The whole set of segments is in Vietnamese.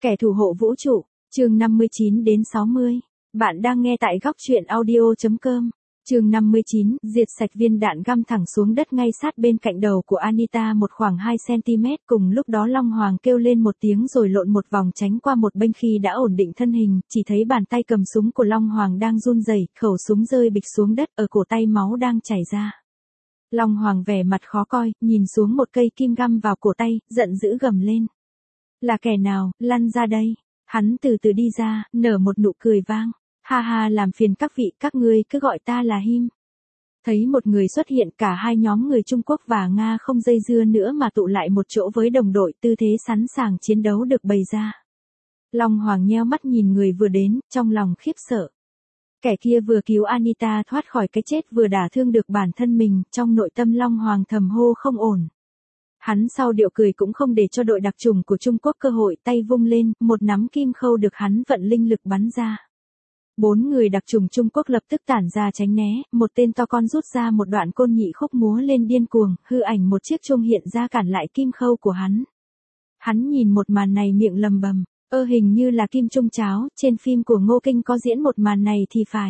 Kẻ thủ hộ vũ trụ, chương 59 đến 60. Bạn đang nghe tại góc truyện audio.com. Chương 59, diệt sạch viên đạn găm thẳng xuống đất ngay sát bên cạnh đầu của Anita một khoảng 2 cm. Cùng lúc đó Long Hoàng kêu lên một tiếng rồi lộn một vòng tránh qua một bên khi đã ổn định thân hình, chỉ thấy bàn tay cầm súng của Long Hoàng đang run rẩy, khẩu súng rơi bịch xuống đất, ở cổ tay máu đang chảy ra. Long Hoàng vẻ mặt khó coi, nhìn xuống một cây kim găm vào cổ tay, giận dữ gầm lên. Là kẻ nào, lăn ra đây. Hắn từ từ đi ra, nở một nụ cười vang. Ha ha, làm phiền các vị, các ngươi cứ gọi ta là Him. Thấy một người xuất hiện, cả hai nhóm người Trung Quốc và Nga không dây dưa nữa mà tụ lại một chỗ với đồng đội, tư thế sẵn sàng chiến đấu được bày ra. Long Hoàng nheo mắt nhìn người vừa đến, trong lòng khiếp sợ. Kẻ kia vừa cứu Anita thoát khỏi cái chết vừa đả thương được bản thân mình, trong nội tâm Long Hoàng thầm hô không ổn. Hắn sau điệu cười cũng không để cho đội đặc chủng của Trung Quốc cơ hội, tay vung lên, một nắm kim khâu được hắn vận linh lực bắn ra. 4 người đặc chủng Trung Quốc lập tức tản ra tránh né, một tên to con rút ra một đoạn côn nhị khúc múa lên điên cuồng, hư ảnh một chiếc chuông hiện ra cản lại kim khâu của hắn. Hắn nhìn một màn này miệng lầm bầm, hình như là kim trung cháo, trên phim của Ngô Kinh có diễn một màn này thì phải.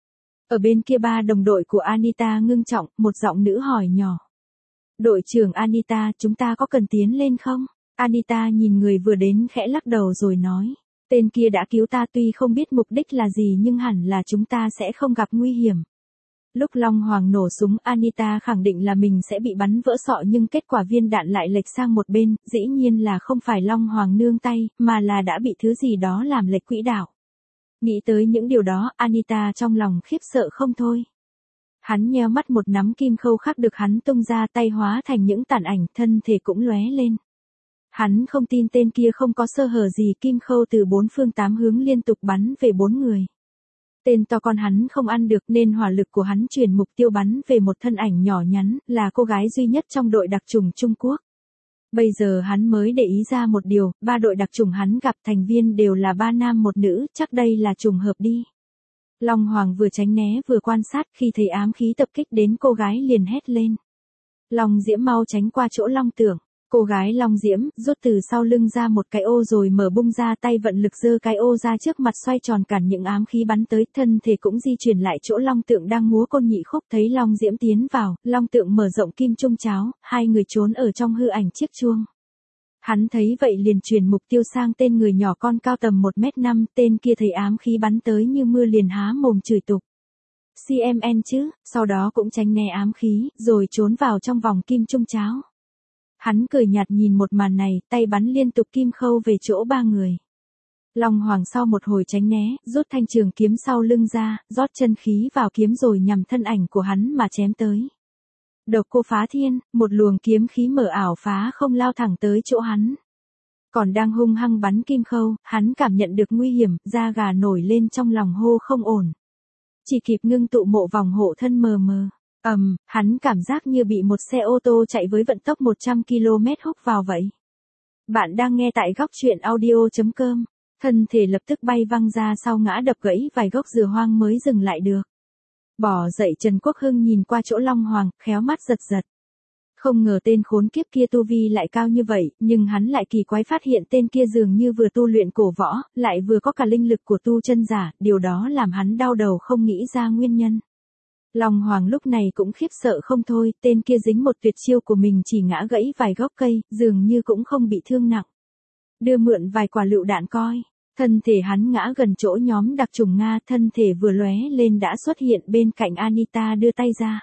Ở bên kia ba đồng đội của Anita ngưng trọng, một giọng nữ hỏi nhỏ. Đội trưởng Anita, chúng ta có cần tiến lên không? Anita nhìn người vừa đến khẽ lắc đầu rồi nói. Tên kia đã cứu ta, tuy không biết mục đích là gì nhưng hẳn là chúng ta sẽ không gặp nguy hiểm. Lúc Long Hoàng nổ súng, Anita khẳng định là mình sẽ bị bắn vỡ sọ nhưng kết quả viên đạn lại lệch sang một bên, dĩ nhiên là không phải Long Hoàng nương tay, mà là đã bị thứ gì đó làm lệch quỹ đạo. Nghĩ tới những điều đó, Anita trong lòng khiếp sợ không thôi. Hắn nheo mắt, một nắm kim khâu khác được hắn tung ra, tay hóa thành những tàn ảnh, thân thể cũng lóe lên. Hắn không tin tên kia không có sơ hở gì, kim khâu từ 4 phương 8 hướng liên tục bắn về 4 người. Tên to con hắn không ăn được nên hỏa lực của hắn chuyển mục tiêu bắn về một thân ảnh nhỏ nhắn, là cô gái duy nhất trong đội đặc chủng Trung Quốc. Bây giờ hắn mới để ý ra một điều, 3 đội đặc chủng hắn gặp thành viên đều là 3 nam 1 nữ, chắc đây là trùng hợp đi. Long Hoàng vừa tránh né vừa quan sát, khi thấy ám khí tập kích đến cô gái liền hét lên. Long Diễm mau tránh qua chỗ Long Tưởng. Cô gái Long Diễm rút từ sau lưng ra một cái ô rồi mở bung ra, tay vận lực giơ cái ô ra trước mặt xoay tròn cản những ám khí bắn tới, thân thể cũng di chuyển lại chỗ Long Tượng đang múa côn nhị khúc. Thấy Long Diễm tiến vào, Long Tượng mở rộng kim trung cháo, hai người trốn ở trong hư ảnh chiếc chuông. Hắn thấy vậy liền chuyển mục tiêu sang tên người nhỏ con cao tầm 1m5, tên kia thấy ám khí bắn tới như mưa liền há mồm chửi tục. CMN chứ, sau đó cũng tránh né ám khí, rồi trốn vào trong vòng kim trung cháo. Hắn cười nhạt nhìn một màn này, tay bắn liên tục kim khâu về chỗ 3 người. Long Hoàng sau một hồi tránh né, rút thanh trường kiếm sau lưng ra, rót chân khí vào kiếm rồi nhằm thân ảnh của hắn mà chém tới. Độc cô phá thiên, một luồng kiếm khí mở ảo phá không lao thẳng tới chỗ hắn. Còn đang hung hăng bắn kim khâu, hắn cảm nhận được nguy hiểm, da gà nổi lên trong lòng hô không ổn. Chỉ kịp ngưng tụ mộ vòng hộ thân mờ mờ. Hắn cảm giác như bị một xe ô tô chạy với vận tốc 100 km húc vào vậy. Bạn đang nghe tại góc truyện audio.com. Thân thể lập tức bay văng ra sau, ngã đập gãy vài gốc dừa hoang mới dừng lại được. Bỏ dậy Trần Quốc Hưng nhìn qua chỗ Long Hoàng, khéo mắt giật giật. Không ngờ tên khốn kiếp kia tu vi lại cao như vậy, nhưng hắn lại kỳ quái phát hiện tên kia dường như vừa tu luyện cổ võ, lại vừa có cả linh lực của tu chân giả, điều đó làm hắn đau đầu không nghĩ ra nguyên nhân. Long Hoàng lúc này cũng khiếp sợ không thôi, tên kia dính một tuyệt chiêu của mình chỉ ngã gãy vài gốc cây, dường như cũng không bị thương nặng. Đưa mượn vài quả lựu đạn coi. Thân thể hắn ngã gần chỗ nhóm đặc chủng Nga, thân thể vừa lóe lên đã xuất hiện bên cạnh Anita đưa tay ra.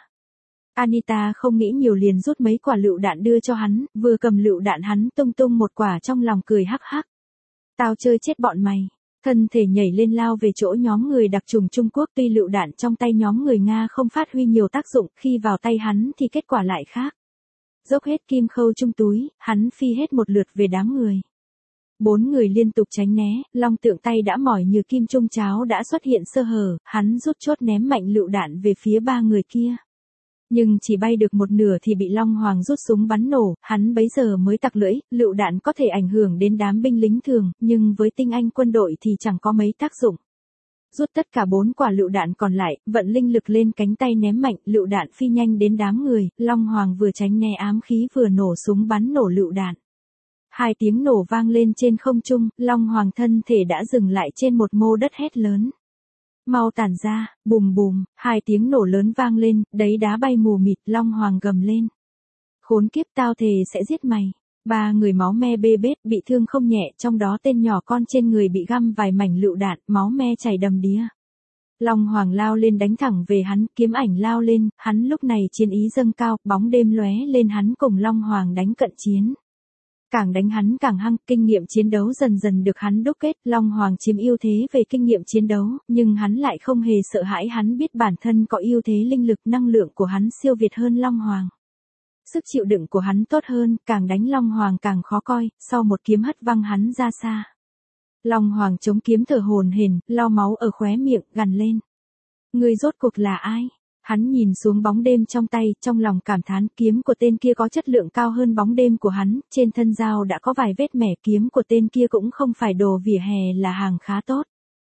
Anita không nghĩ nhiều liền rút mấy quả lựu đạn đưa cho hắn, vừa cầm lựu đạn hắn tung tung một quả trong lòng cười hắc hắc. Tao chơi chết bọn mày. Thân thể nhảy lên lao về chỗ nhóm người đặc chủng Trung Quốc, tuy lựu đạn trong tay nhóm người Nga không phát huy nhiều tác dụng, khi vào tay hắn thì kết quả lại khác. Dốc hết kim khâu trong túi, hắn phi hết một lượt về đám người. 4 người liên tục tránh né, Long Tượng tay đã mỏi như kim trung cháo đã xuất hiện sơ hở, hắn rút chốt ném mạnh lựu đạn về phía 3 người kia. Nhưng chỉ bay được một nửa thì bị Long Hoàng rút súng bắn nổ, hắn bấy giờ mới tặc lưỡi, lựu đạn có thể ảnh hưởng đến đám binh lính thường, nhưng với tinh anh quân đội thì chẳng có mấy tác dụng. Rút tất cả 4 quả lựu đạn còn lại, vận linh lực lên cánh tay ném mạnh, lựu đạn phi nhanh đến đám người, Long Hoàng vừa tránh né ám khí vừa nổ súng bắn nổ lựu đạn. Hai tiếng nổ vang lên trên không trung, Long Hoàng thân thể đã dừng lại trên một mô đất hét lớn. Mau tản ra, bùm bùm, hai tiếng nổ lớn vang lên, đấy đá bay mù mịt, Long Hoàng gầm lên. Khốn kiếp, tao thề sẽ giết mày. Ba người máu me bê bết, bị thương không nhẹ, trong đó tên nhỏ con trên người bị găm vài mảnh lựu đạn, máu me chảy đầm đìa. Long Hoàng lao lên đánh thẳng về hắn, kiếm ảnh lao lên, hắn lúc này chiến ý dâng cao, bóng đêm lóe lên, hắn cùng Long Hoàng đánh cận chiến. Càng đánh hắn càng hăng, kinh nghiệm chiến đấu dần dần được hắn đúc kết, Long Hoàng chiếm ưu thế về kinh nghiệm chiến đấu, nhưng hắn lại không hề sợ hãi, hắn biết bản thân có ưu thế linh lực, năng lượng của hắn siêu việt hơn Long Hoàng. Sức chịu đựng của hắn tốt hơn, càng đánh Long Hoàng càng khó coi, sau một kiếm hất văng hắn ra xa. Long Hoàng chống kiếm thở hổn hển, lau máu ở khóe miệng, gằn lên. Ngươi rốt cuộc là ai? Hắn nhìn xuống bóng đêm trong tay, trong lòng cảm thán, kiếm của tên kia có chất lượng cao hơn bóng đêm của hắn, trên thân dao đã có vài vết mẻ, kiếm của tên kia cũng không phải đồ vỉa hè, là hàng khá tốt.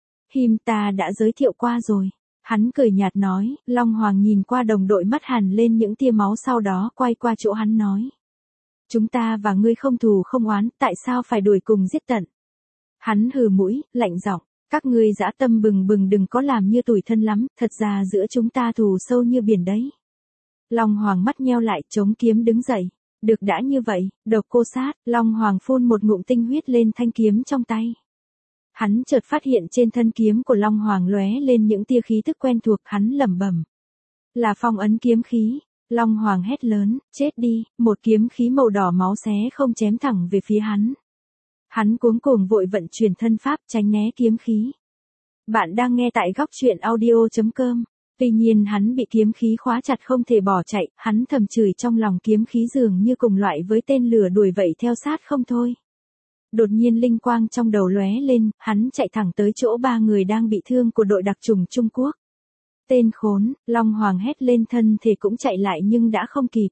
Ta đã giới thiệu qua rồi. Hắn cười nhạt nói, Long Hoàng nhìn qua đồng đội, mắt hằn lên những tia máu, sau đó quay qua chỗ hắn nói. Chúng ta và ngươi không thù không oán, tại sao phải đuổi cùng giết tận? Hắn hừ mũi, lạnh giọng, các ngươi dã tâm bừng bừng, đừng có làm như tủi thân lắm, thật ra giữa chúng ta thù sâu như biển đấy. Long Hoàng mắt nheo lại, chống kiếm đứng dậy. Được đã như vậy, độc cô sát, Long Hoàng phun một ngụm tinh huyết lên thanh kiếm trong tay. Hắn chợt phát hiện trên thân kiếm của Long Hoàng lóe lên những tia khí tức quen thuộc, hắn lẩm bẩm. Là phong ấn kiếm khí. Long Hoàng hét lớn, chết đi, một kiếm khí màu đỏ máu xé không chém thẳng về phía hắn. Hắn cuống cuồng vội vận chuyển thân pháp tránh né kiếm khí. Bạn đang nghe tại góc truyện audio.com. Tuy nhiên hắn bị kiếm khí khóa chặt không thể bỏ chạy, hắn thầm chửi trong lòng, kiếm khí dường như cùng loại với tên lửa đuổi vậy theo sát không thôi. Đột nhiên linh quang trong đầu lóe lên, hắn chạy thẳng tới chỗ ba người đang bị thương của đội đặc chủng Trung Quốc. Tên khốn, Long Hoàng hét lên, thân thể cũng chạy lại nhưng đã không kịp.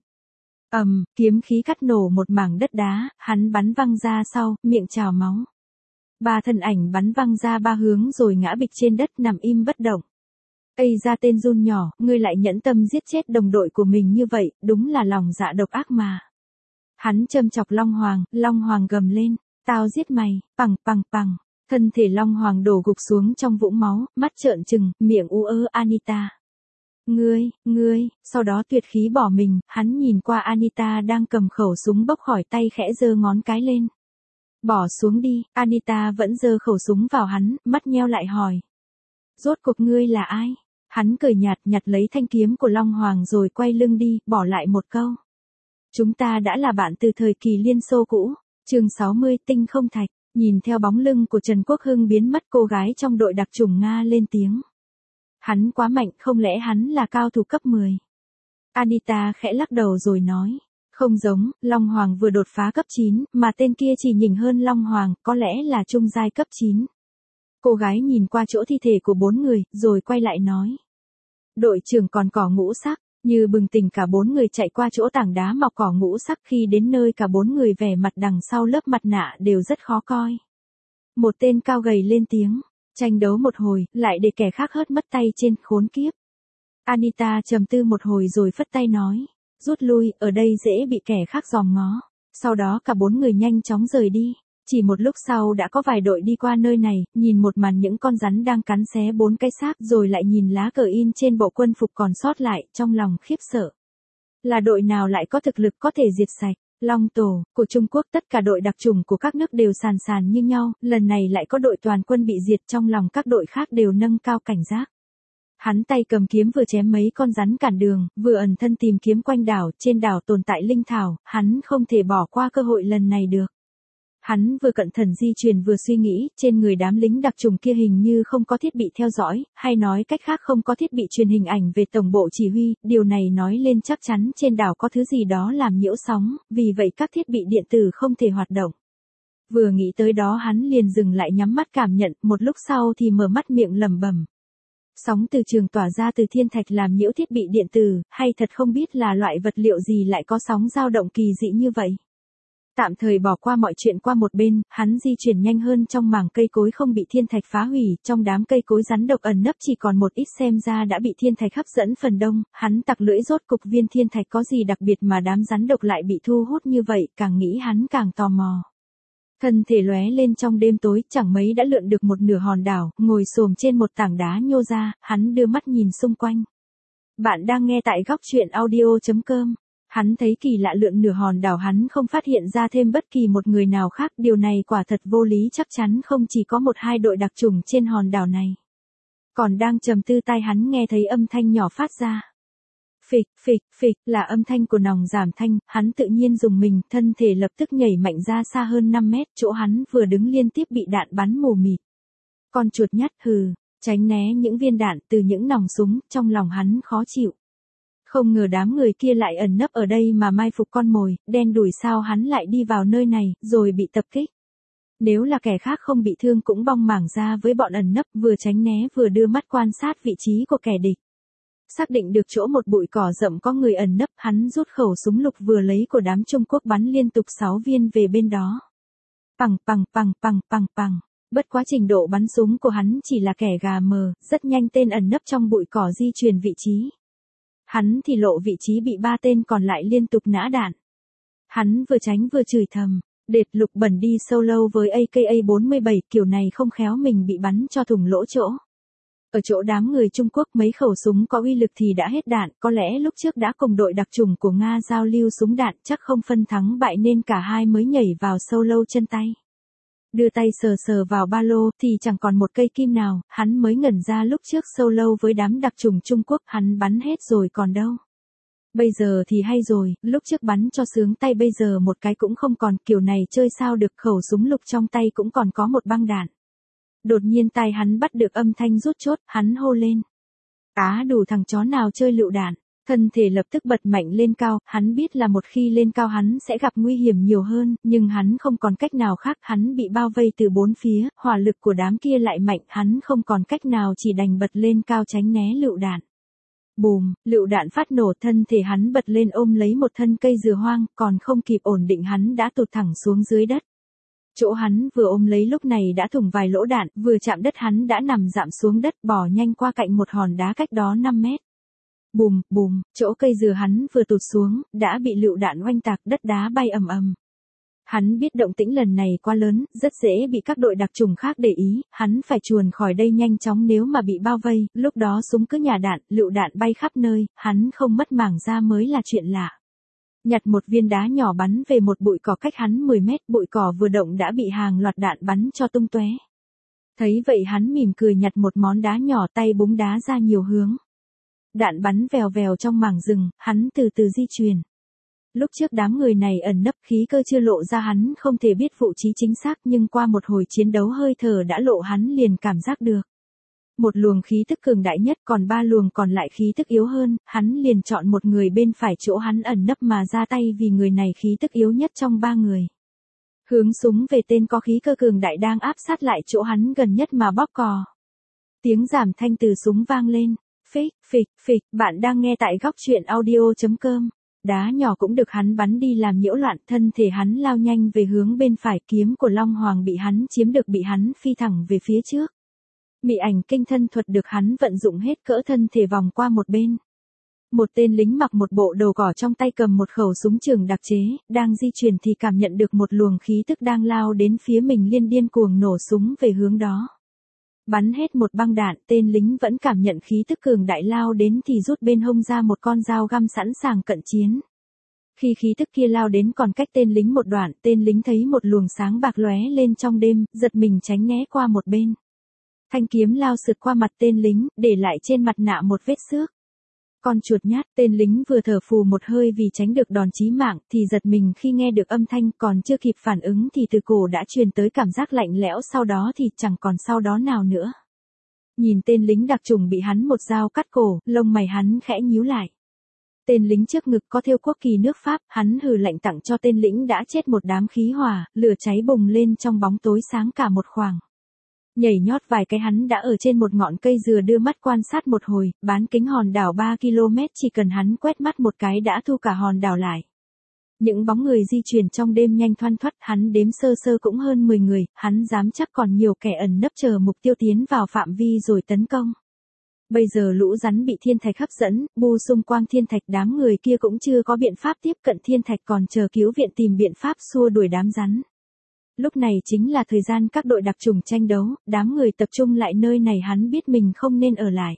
Kiếm khí cắt nổ một mảng đất đá, hắn bắn văng ra sau, miệng trào máu. Ba thân ảnh bắn văng ra ba hướng rồi ngã bịch trên đất, nằm im bất động. Ây ra tên run nhỏ, ngươi lại nhẫn tâm giết chết đồng đội của mình như vậy, đúng là lòng dạ độc ác mà. Hắn châm chọc Long Hoàng gầm lên, tao giết mày, bằng. Thân thể Long Hoàng đổ gục xuống trong vũng máu, mắt trợn trừng, miệng ú ớ, Anita. Ngươi, sau đó tuyệt khí bỏ mình, hắn nhìn qua Anita đang cầm khẩu súng bốc khỏi tay, khẽ giơ ngón cái lên. Bỏ xuống đi, Anita vẫn giơ khẩu súng vào hắn, mắt nheo lại hỏi. Rốt cuộc ngươi là ai? Hắn cười nhạt, nhặt lấy thanh kiếm của Long Hoàng rồi quay lưng đi, bỏ lại một câu. Chúng ta đã là bạn từ thời kỳ Liên Xô cũ. Chương 60, tinh không thạch. Nhìn theo bóng lưng của Trần Quốc Hưng biến mất, cô gái trong đội đặc chủng Nga lên tiếng. Hắn quá mạnh, không lẽ hắn là cao thủ cấp 10? Anita khẽ lắc đầu rồi nói. Không giống, Long Hoàng vừa đột phá cấp 9, mà tên kia chỉ nhỉnh hơn Long Hoàng, có lẽ là trung giai cấp 9. Cô gái nhìn qua chỗ thi thể của 4 người, rồi quay lại nói. Đội trưởng còn cỏ ngũ sắc. Như bừng tỉnh, cả 4 người chạy qua chỗ tảng đá mọc cỏ ngũ sắc, khi đến nơi cả 4 người vẻ mặt đằng sau lớp mặt nạ đều rất khó coi. Một tên cao gầy lên tiếng, tranh đấu một hồi, lại để kẻ khác hớt mất tay trên, khốn kiếp. Anita trầm tư một hồi rồi phất tay nói, rút lui, ở đây dễ bị kẻ khác dòm ngó. Sau đó cả 4 người nhanh chóng rời đi. Chỉ một lúc sau đã có vài đội đi qua nơi này, nhìn một màn những con rắn đang cắn xé 4 cái xác, rồi lại nhìn lá cờ in trên bộ quân phục còn sót lại, trong lòng khiếp sợ. Là đội nào lại có thực lực có thể diệt sạch? Long Tổ của Trung Quốc, tất cả đội đặc chủng của các nước đều sàn sàn như nhau, lần này lại có đội toàn quân bị diệt, trong lòng các đội khác đều nâng cao cảnh giác. Hắn tay cầm kiếm vừa chém mấy con rắn cản đường, vừa ẩn thân tìm kiếm quanh đảo, trên đảo tồn tại linh thảo, hắn không thể bỏ qua cơ hội lần này được. Hắn vừa cẩn thận di chuyển vừa suy nghĩ, trên người đám lính đặc chủng kia hình như không có thiết bị theo dõi, hay nói cách khác không có thiết bị truyền hình ảnh về tổng bộ chỉ huy, điều này nói lên chắc chắn trên đảo có thứ gì đó làm nhiễu sóng, vì vậy các thiết bị điện tử không thể hoạt động. Vừa nghĩ tới đó hắn liền dừng lại, nhắm mắt cảm nhận, một lúc sau thì mở mắt miệng lẩm bẩm. Sóng từ trường tỏa ra từ thiên thạch làm nhiễu thiết bị điện tử, hay thật không biết là loại vật liệu gì lại có sóng dao động kỳ dị như vậy. Tạm thời bỏ qua mọi chuyện qua một bên, hắn di chuyển nhanh hơn trong mảng cây cối không bị thiên thạch phá hủy, trong đám cây cối rắn độc ẩn nấp chỉ còn một ít, xem ra đã bị thiên thạch hấp dẫn phần đông, hắn tặc lưỡi, rốt cục viên thiên thạch có gì đặc biệt mà đám rắn độc lại bị thu hút như vậy, càng nghĩ hắn càng tò mò. Thân thể lóe lên trong đêm tối, chẳng mấy đã lượn được một nửa hòn đảo, ngồi xổm trên một tảng đá nhô ra, hắn đưa mắt nhìn xung quanh. Bạn đang nghe tại góc truyện audio.com. Hắn thấy kỳ lạ, lượn nửa hòn đảo hắn không phát hiện ra thêm bất kỳ một người nào khác, điều này quả thật vô lý, chắc chắn không chỉ có một hai đội đặc chủng trên hòn đảo này. Còn đang trầm tư, tai hắn nghe thấy âm thanh nhỏ phát ra. Phịch, phịch, phịch, là âm thanh của nòng giảm thanh, hắn tự nhiên dùng mình, thân thể lập tức nhảy mạnh ra xa hơn 5 mét, chỗ hắn vừa đứng liên tiếp bị đạn bắn mù mịt. Con chuột nhắt, hừ, tránh né những viên đạn từ những nòng súng, trong lòng hắn khó chịu. Không ngờ đám người kia lại ẩn nấp ở đây mà mai phục con mồi, đen đủi sao hắn lại đi vào nơi này, rồi bị tập kích. Nếu là kẻ khác không bị thương cũng bong mảng ra với bọn ẩn nấp, vừa tránh né vừa đưa mắt quan sát vị trí của kẻ địch. Xác định được chỗ một bụi cỏ rậm có người ẩn nấp, hắn rút khẩu súng lục vừa lấy của đám Trung Quốc bắn liên tục 6 viên về bên đó. Pằng pằng pằng pằng pằng pằng. Bất quá trình độ bắn súng của hắn chỉ là kẻ gà mờ, rất nhanh tên ẩn nấp trong bụi cỏ di chuyển vị trí. Hắn thì lộ vị trí bị 3 tên còn lại liên tục nã đạn. Hắn vừa tránh vừa chửi thầm, đệt lục bẩn đi solo với AKA-47, kiểu này không khéo mình bị bắn cho thủng lỗ chỗ. Ở chỗ đám người Trung Quốc mấy khẩu súng có uy lực thì đã hết đạn, có lẽ lúc trước đã cùng đội đặc chủng của Nga giao lưu súng đạn, chắc không phân thắng bại nên cả hai mới nhảy vào solo chân tay. Đưa tay sờ sờ vào ba lô thì chẳng còn một cây kim nào, hắn mới ngẩn ra lúc trước solo với đám đặc chủng Trung Quốc hắn bắn hết rồi còn đâu. Bây giờ thì hay rồi, lúc trước bắn cho sướng tay bây giờ một cái cũng không còn, kiểu này chơi sao được, khẩu súng lục trong tay cũng còn có một băng đạn. Đột nhiên tai hắn bắt được âm thanh rút chốt, hắn hô lên. Á đủ thằng chó nào chơi lựu đạn, thân thể lập tức bật mạnh lên cao, hắn biết là một khi lên cao hắn sẽ gặp nguy hiểm nhiều hơn, nhưng hắn không còn cách nào khác, hắn bị bao vây từ bốn phía, hỏa lực của đám kia lại mạnh, hắn không còn cách nào chỉ đành bật lên cao tránh né lựu đạn. Bùm, lựu đạn phát nổ, thân thể hắn bật lên ôm lấy một thân cây dừa hoang, còn không kịp ổn định hắn đã tụt thẳng xuống dưới đất. Chỗ hắn vừa ôm lấy lúc này đã thủng vài lỗ đạn, vừa chạm đất hắn đã nằm dạm xuống đất, bò nhanh qua cạnh một hòn đá cách đó 5 mét. Bùm, bùm, chỗ cây dừa hắn vừa tụt xuống, đã bị lựu đạn oanh tạc, đất đá bay ầm ầm. Hắn biết động tĩnh lần này quá lớn, rất dễ bị các đội đặc chủng khác để ý, hắn phải chuồn khỏi đây nhanh chóng nếu mà bị bao vây, lúc đó súng cứ nhả đạn, lựu đạn bay khắp nơi, hắn không mất mảng ra mới là chuyện lạ. Nhặt một viên đá nhỏ bắn về một bụi cỏ cách hắn 10 mét, bụi cỏ vừa động đã bị hàng loạt đạn bắn cho tung tóe. Thấy vậy hắn mỉm cười nhặt một món đá nhỏ, tay búng đá ra nhiều hướng. Đạn bắn vèo vèo trong mảng rừng, hắn từ từ di chuyển. Lúc trước đám người này ẩn nấp, khí cơ chưa lộ ra, hắn không thể biết vị trí chính xác, nhưng qua một hồi chiến đấu hơi thở đã lộ, hắn liền cảm giác được. Một luồng khí tức cường đại nhất, còn 3 luồng còn lại khí tức yếu hơn, hắn liền chọn một người bên phải chỗ hắn ẩn nấp mà ra tay vì người này khí tức yếu nhất trong 3 người. Hướng súng về tên có khí cơ cường đại đang áp sát lại chỗ hắn gần nhất mà bóp cò. Tiếng giảm thanh từ súng vang lên. Phịch, phịch, phịch, bạn đang nghe tại góc truyện audio.com. Đá nhỏ cũng được hắn bắn đi làm nhiễu loạn, thân thể hắn lao nhanh về hướng bên phải, kiếm của Long Hoàng bị hắn chiếm được bị hắn phi thẳng về phía trước. Mị ảnh kinh thân thuật được hắn vận dụng hết cỡ, thân thể vòng qua một bên. Một tên lính mặc một bộ đồ cỏ trong tay cầm một khẩu súng trường đặc chế, đang di chuyển thì cảm nhận được một luồng khí tức đang lao đến phía mình, liền điên cuồng nổ súng về hướng đó. Bắn hết một băng đạn, tên lính vẫn cảm nhận khí tức cường đại lao đến thì rút bên hông ra một con dao găm sẵn sàng cận chiến. Khi khí tức kia lao đến còn cách tên lính một đoạn, tên lính thấy một luồng sáng bạc lóe lên trong đêm, giật mình tránh né qua một bên. Thanh kiếm lao sượt qua mặt tên lính, để lại trên mặt nạ một vết xước. Con chuột nhát, tên lính vừa thở phù một hơi vì tránh được đòn chí mạng thì giật mình khi nghe được âm thanh, còn chưa kịp phản ứng thì từ cổ đã truyền tới cảm giác lạnh lẽo, sau đó thì chẳng còn sau đó nào nữa. Nhìn tên lính đặc chủng bị hắn một dao cắt cổ, lông mày hắn khẽ nhíu lại. Tên lính trước ngực có thêu quốc kỳ nước Pháp, hắn hừ lạnh tặng cho tên lính đã chết một đám khí hỏa, lửa cháy bùng lên trong bóng tối sáng cả một khoảng. Nhảy nhót vài cái hắn đã ở trên một ngọn cây dừa, đưa mắt quan sát một hồi, bán kính hòn đảo 3 km, chỉ cần hắn quét mắt một cái đã thu cả hòn đảo lại. Những bóng người di chuyển trong đêm nhanh thoăn thoắt, hắn đếm sơ sơ cũng hơn 10 người, hắn dám chắc còn nhiều kẻ ẩn nấp chờ mục tiêu tiến vào phạm vi rồi tấn công. Bây giờ lũ rắn bị thiên thạch hấp dẫn, bu xung quanh thiên thạch, đám người kia cũng chưa có biện pháp tiếp cận thiên thạch, còn chờ cứu viện tìm biện pháp xua đuổi đám rắn. Lúc này chính là thời gian các đội đặc chủng tranh đấu, đám người tập trung lại nơi này hắn biết mình không nên ở lại.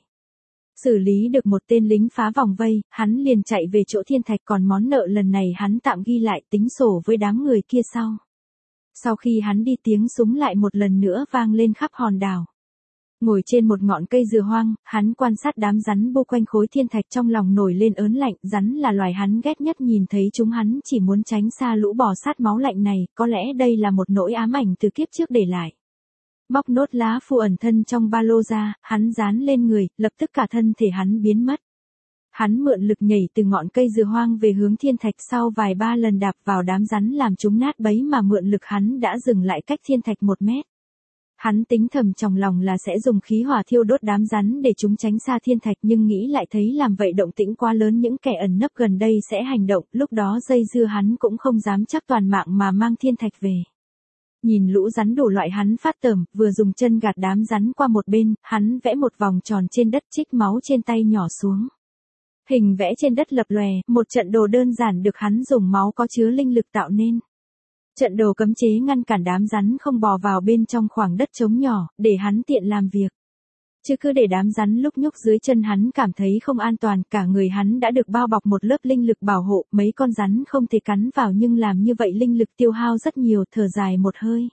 Xử lý được một tên lính phá vòng vây, hắn liền chạy về chỗ thiên thạch còn món nợ lần này hắn tạm ghi lại tính sổ với đám người kia sau. Sau khi hắn đi tiếng súng lại một lần nữa vang lên khắp hòn đảo. Ngồi trên một ngọn cây dừa hoang, hắn quan sát đám rắn bu quanh khối thiên thạch trong lòng nổi lên ớn lạnh, rắn là loài hắn ghét nhất nhìn thấy chúng hắn chỉ muốn tránh xa lũ bò sát máu lạnh này, có lẽ đây là một nỗi ám ảnh từ kiếp trước để lại. Bóc nốt lá phù ẩn thân trong ba lô ra, hắn dán lên người, lập tức cả thân thể hắn biến mất. Hắn mượn lực nhảy từ ngọn cây dừa hoang về hướng thiên thạch sau vài ba lần đạp vào đám rắn làm chúng nát bấy mà mượn lực hắn đã dừng lại cách thiên thạch 1 mét. Hắn tính thầm trong lòng là sẽ dùng khí hỏa thiêu đốt đám rắn để chúng tránh xa thiên thạch nhưng nghĩ lại thấy làm vậy động tĩnh quá lớn những kẻ ẩn nấp gần đây sẽ hành động, lúc đó dây dưa hắn cũng không dám chắc toàn mạng mà mang thiên thạch về. Nhìn lũ rắn đủ loại hắn phát tởm, vừa dùng chân gạt đám rắn qua một bên, hắn vẽ một vòng tròn trên đất trích máu trên tay nhỏ xuống. Hình vẽ trên đất lập lòe, một trận đồ đơn giản được hắn dùng máu có chứa linh lực tạo nên. Trận đồ cấm chế ngăn cản đám rắn không bò vào bên trong khoảng đất trống nhỏ, để hắn tiện làm việc. Chứ cứ để đám rắn lúc nhúc dưới chân hắn cảm thấy không an toàn, cả người hắn đã được bao bọc một lớp linh lực bảo hộ, mấy con rắn không thể cắn vào nhưng làm như vậy linh lực tiêu hao rất nhiều, thở dài một hơi.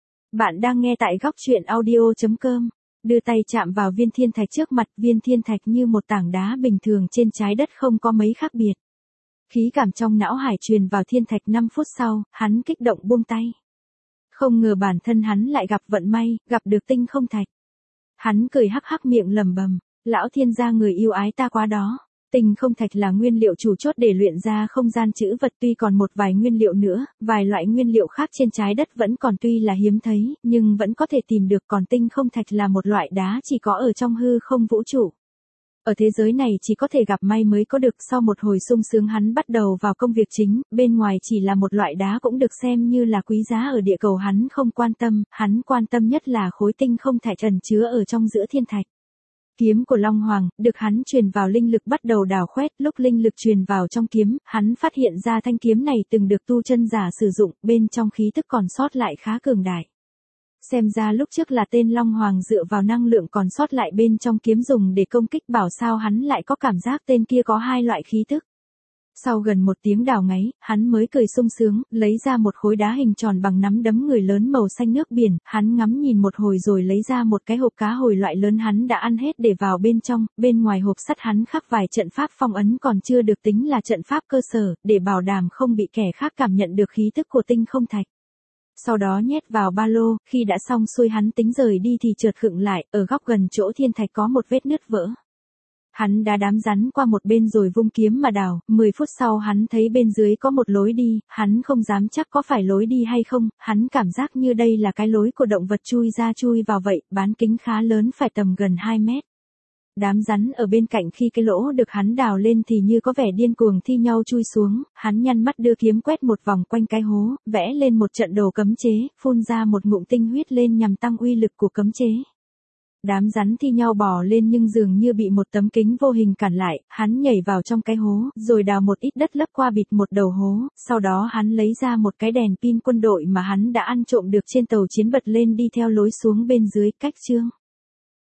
Bạn đang nghe tại góc truyện audio.com. Đưa tay chạm vào viên thiên thạch trước mặt, viên thiên thạch như một tảng đá bình thường trên trái đất không có mấy khác biệt. Khí cảm trong não hải truyền vào thiên thạch 5 phút sau, hắn kích động buông tay. Không ngờ bản thân hắn lại gặp vận may, gặp được tinh không thạch. Hắn cười hắc hắc miệng lẩm bẩm, lão thiên gia người yêu ái ta quá đó. Tinh không thạch là nguyên liệu chủ chốt để luyện ra không gian trữ vật, tuy còn một vài nguyên liệu nữa, vài loại nguyên liệu khác trên trái đất vẫn còn tuy là hiếm thấy, nhưng vẫn có thể tìm được, còn tinh không thạch là một loại đá chỉ có ở trong hư không vũ trụ. Ở thế giới này chỉ có thể gặp may mới có được. Sau một hồi sung sướng hắn bắt đầu vào công việc chính, bên ngoài chỉ là một loại đá cũng được xem như là quý giá ở địa cầu hắn không quan tâm, hắn quan tâm nhất là khối tinh không thạch ẩn chứa ở trong giữa thiên thạch. Kiếm của Long Hoàng, được hắn truyền vào linh lực bắt đầu đào khoét, lúc linh lực truyền vào trong kiếm, hắn phát hiện ra thanh kiếm này từng được tu chân giả sử dụng, bên trong khí tức còn sót lại khá cường đại. Xem ra lúc trước là tên Long Hoàng dựa vào năng lượng còn sót lại bên trong kiếm dùng để công kích, bảo sao hắn lại có cảm giác tên kia có hai loại khí tức. Sau gần 1 tiếng đào ngáy, hắn mới cười sung sướng, lấy ra một khối đá hình tròn bằng nắm đấm người lớn màu xanh nước biển, hắn ngắm nhìn một hồi rồi lấy ra một cái hộp cá hồi loại lớn hắn đã ăn hết để vào bên trong, bên ngoài hộp sắt hắn khắc vài trận pháp phong ấn còn chưa được tính là trận pháp cơ sở, để bảo đảm không bị kẻ khác cảm nhận được khí tức của tinh không thạch. Sau đó nhét vào ba lô, khi đã xong xuôi hắn tính rời đi thì chợt khựng lại, ở góc gần chỗ thiên thạch có một vết nứt vỡ. Hắn đá đám rắn qua một bên rồi vung kiếm mà đào, 10 phút sau hắn thấy bên dưới có một lối đi, hắn không dám chắc có phải lối đi hay không, hắn cảm giác như đây là cái lối của động vật chui ra chui vào vậy, bán kính khá lớn phải tầm gần 2 mét. Đám rắn ở bên cạnh khi cái lỗ được hắn đào lên thì như có vẻ điên cuồng thi nhau chui xuống, hắn nhăn mắt đưa kiếm quét một vòng quanh cái hố, vẽ lên một trận đồ cấm chế, phun ra một ngụm tinh huyết lên nhằm tăng uy lực của cấm chế. Đám rắn thi nhau bò lên nhưng dường như bị một tấm kính vô hình cản lại, hắn nhảy vào trong cái hố, rồi đào một ít đất lấp qua bịt một đầu hố, sau đó hắn lấy ra một cái đèn pin quân đội mà hắn đã ăn trộm được trên tàu chiến bật lên đi theo lối xuống bên dưới, cách chương.